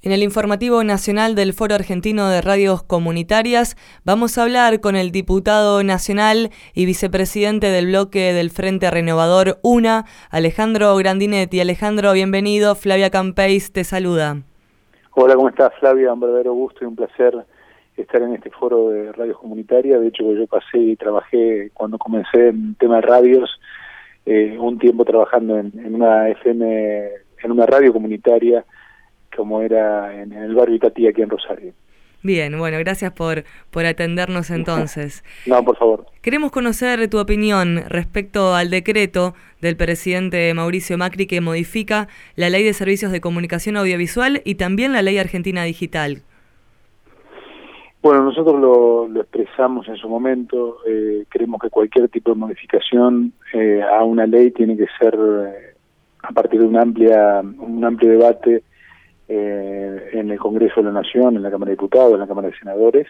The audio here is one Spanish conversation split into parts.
En el informativo nacional del Foro Argentino de Radios Comunitarias vamos a hablar con el diputado nacional y vicepresidente del bloque del Frente Renovador UNA, Alejandro Grandinetti. Alejandro, bienvenido. Flavia Campeis te saluda. Hola, ¿cómo estás, Flavia? Un verdadero gusto y un placer estar en este foro de radios comunitarias. De hecho, yo pasé y trabajé cuando comencé en tema de radios, un tiempo trabajando en una FM, en una radio comunitaria, como era en el barrio Itatí, aquí en Rosario. Bien, bueno, gracias por atendernos entonces. No, por favor. Queremos conocer tu opinión respecto al decreto del presidente Mauricio Macri que modifica la Ley de Servicios de Comunicación Audiovisual y también la Ley Argentina Digital. Bueno, nosotros lo expresamos en su momento. Creemos que cualquier tipo de modificación a una ley tiene que ser a partir de un amplio debate en el Congreso de la Nación, en la Cámara de Diputados, en la Cámara de Senadores,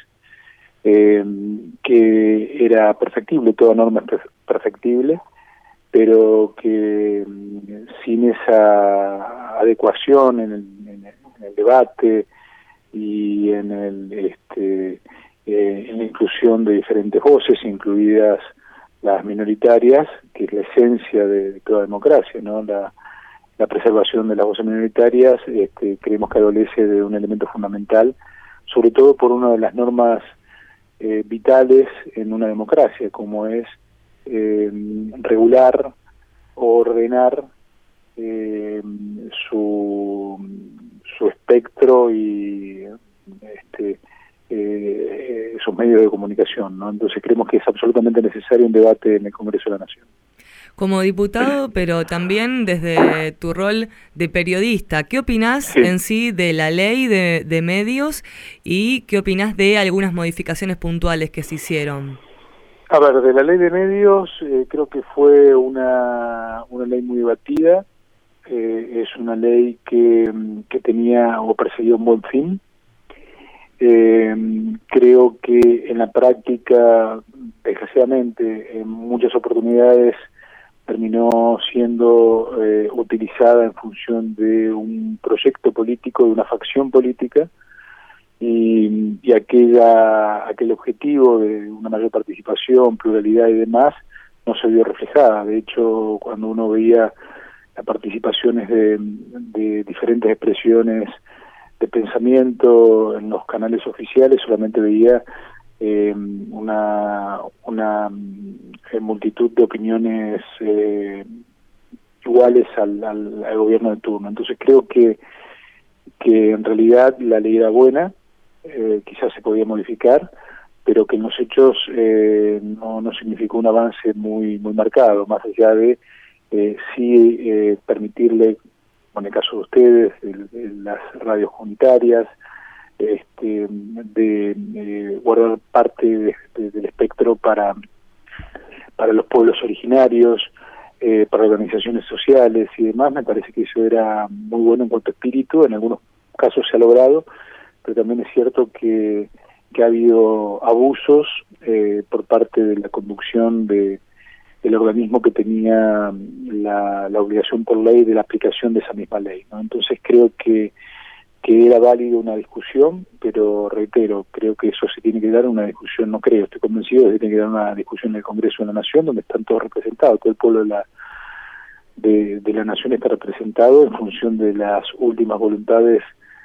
que era perfectible, toda norma es perfectible, pero que sin esa adecuación en el debate y en la inclusión de diferentes voces, incluidas las minoritarias, que es la esencia de toda democracia, ¿no? La preservación de las voces minoritarias, creemos que adolece de un elemento fundamental, sobre todo por una de las normas vitales en una democracia, como es regular o ordenar su espectro y sus medios de comunicación, ¿no? Entonces creemos que es absolutamente necesario un debate en el Congreso de la Nación. Como diputado, pero también desde tu rol de periodista, ¿qué opinás en sí de la ley de medios y qué opinás de algunas modificaciones puntuales que se hicieron? A ver, de la ley de medios creo que fue una ley muy debatida, es una ley que tenía o perseguía un buen fin. Creo que en la práctica, desgraciadamente, en muchas oportunidades terminó siendo utilizada en función de un proyecto político, de una facción política, y aquel objetivo de una mayor participación, pluralidad y demás, no se vio reflejada. De hecho, cuando uno veía las participaciones de diferentes expresiones de pensamiento en los canales oficiales, solamente veía una multitud de opiniones iguales al gobierno de turno. Entonces creo que en realidad la ley era buena, quizás se podía modificar, pero que en los hechos no significó un avance muy marcado, más allá de permitirle, en el caso de ustedes, de las radios comunitarias, de guardar parte del espectro para los pueblos originarios, para organizaciones sociales y demás. Me parece que eso era muy bueno en cuanto a espíritu. En algunos casos se ha logrado, pero también es cierto que ha habido abusos por parte de la conducción del organismo que tenía la obligación por ley de la aplicación de esa misma ley, ¿no? Entonces creo que era válido una discusión, pero reitero, creo que eso se tiene que dar una discusión, estoy convencido de que tiene que dar una discusión en el Congreso de la Nación, donde están todos representados, todo el pueblo de la Nación está representado en función de las últimas voluntades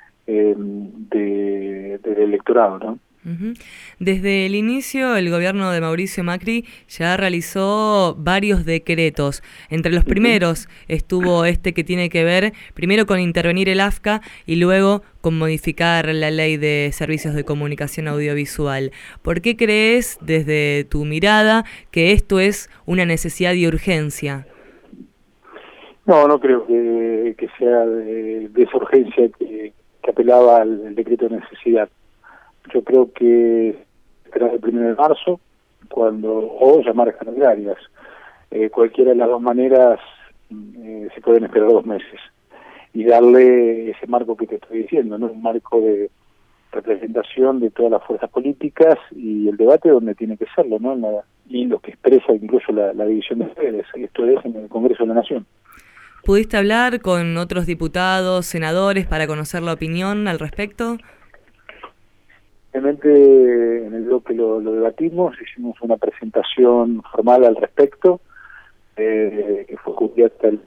del electorado, ¿no? Desde el inicio, el gobierno de Mauricio Macri ya realizó varios decretos. Entre los primeros estuvo este que tiene que ver primero con intervenir el AFCA y luego con modificar la Ley de Servicios de Comunicación Audiovisual. ¿Por qué crees, desde tu mirada, que esto es una necesidad y urgencia? No creo que sea de esa urgencia que apelaba al decreto de necesidad. Yo creo que será el 1 de marzo, o llamar a extraordinarias. Cualquiera de las dos maneras se pueden esperar 2 meses. Y darle ese marco que te estoy diciendo, ¿no? Un marco de representación de todas las fuerzas políticas y el debate donde tiene que serlo, ¿no? Y lo que expresa incluso la división de poderes. Esto es en el Congreso de la Nación. ¿Pudiste hablar con otros diputados, senadores, para conocer la opinión al respecto? Realmente en el bloque lo debatimos, hicimos una presentación formal al respecto, que fue cubierta el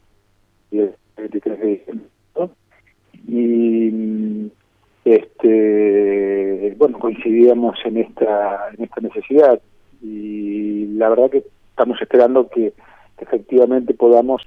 23 de diciembre, ¿no? Y bueno, coincidíamos en esta necesidad, y la verdad que estamos esperando que efectivamente podamos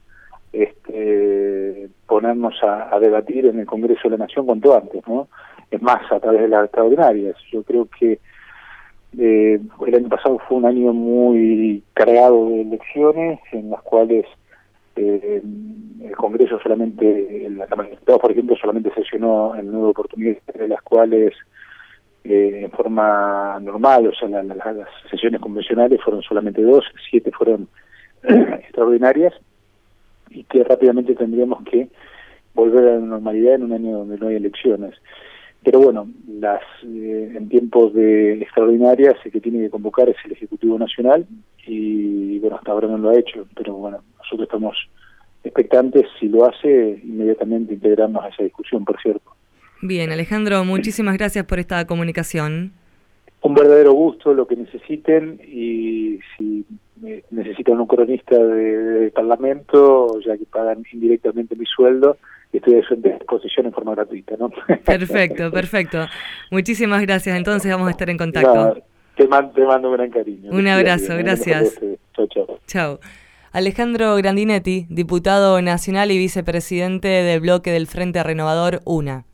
ponernos a debatir en el Congreso de la Nación cuanto antes, ¿no? Es más, a través de las extraordinarias. Yo creo que el año pasado fue un año muy cargado de elecciones, en las cuales el Congreso solamente, la Cámara de Diputados, por ejemplo, solamente sesionó en 9 oportunidades, de las cuales en forma normal, o sea, las sesiones convencionales fueron solamente 2, 7 fueron extraordinarias, y que rápidamente tendríamos que volver a la normalidad en un año donde no hay elecciones. Pero bueno, en tiempos de extraordinarias el que tiene que convocar es el Ejecutivo Nacional, y bueno, hasta ahora no lo ha hecho, pero bueno, nosotros estamos expectantes. Si lo hace, inmediatamente integrarnos a esa discusión, por cierto. Bien, Alejandro, muchísimas gracias por esta comunicación. Un verdadero gusto, lo que necesiten, y si necesitan un cronista de Parlamento, ya que pagan indirectamente mi sueldo, estoy a su disposición en forma gratuita, ¿no? Perfecto, perfecto. Muchísimas gracias, entonces vamos a estar en contacto. Te mando un gran cariño. Un abrazo, gracias. Chao, chao. Chao. Alejandro Grandinetti, diputado nacional y vicepresidente del bloque del Frente Renovador UNA.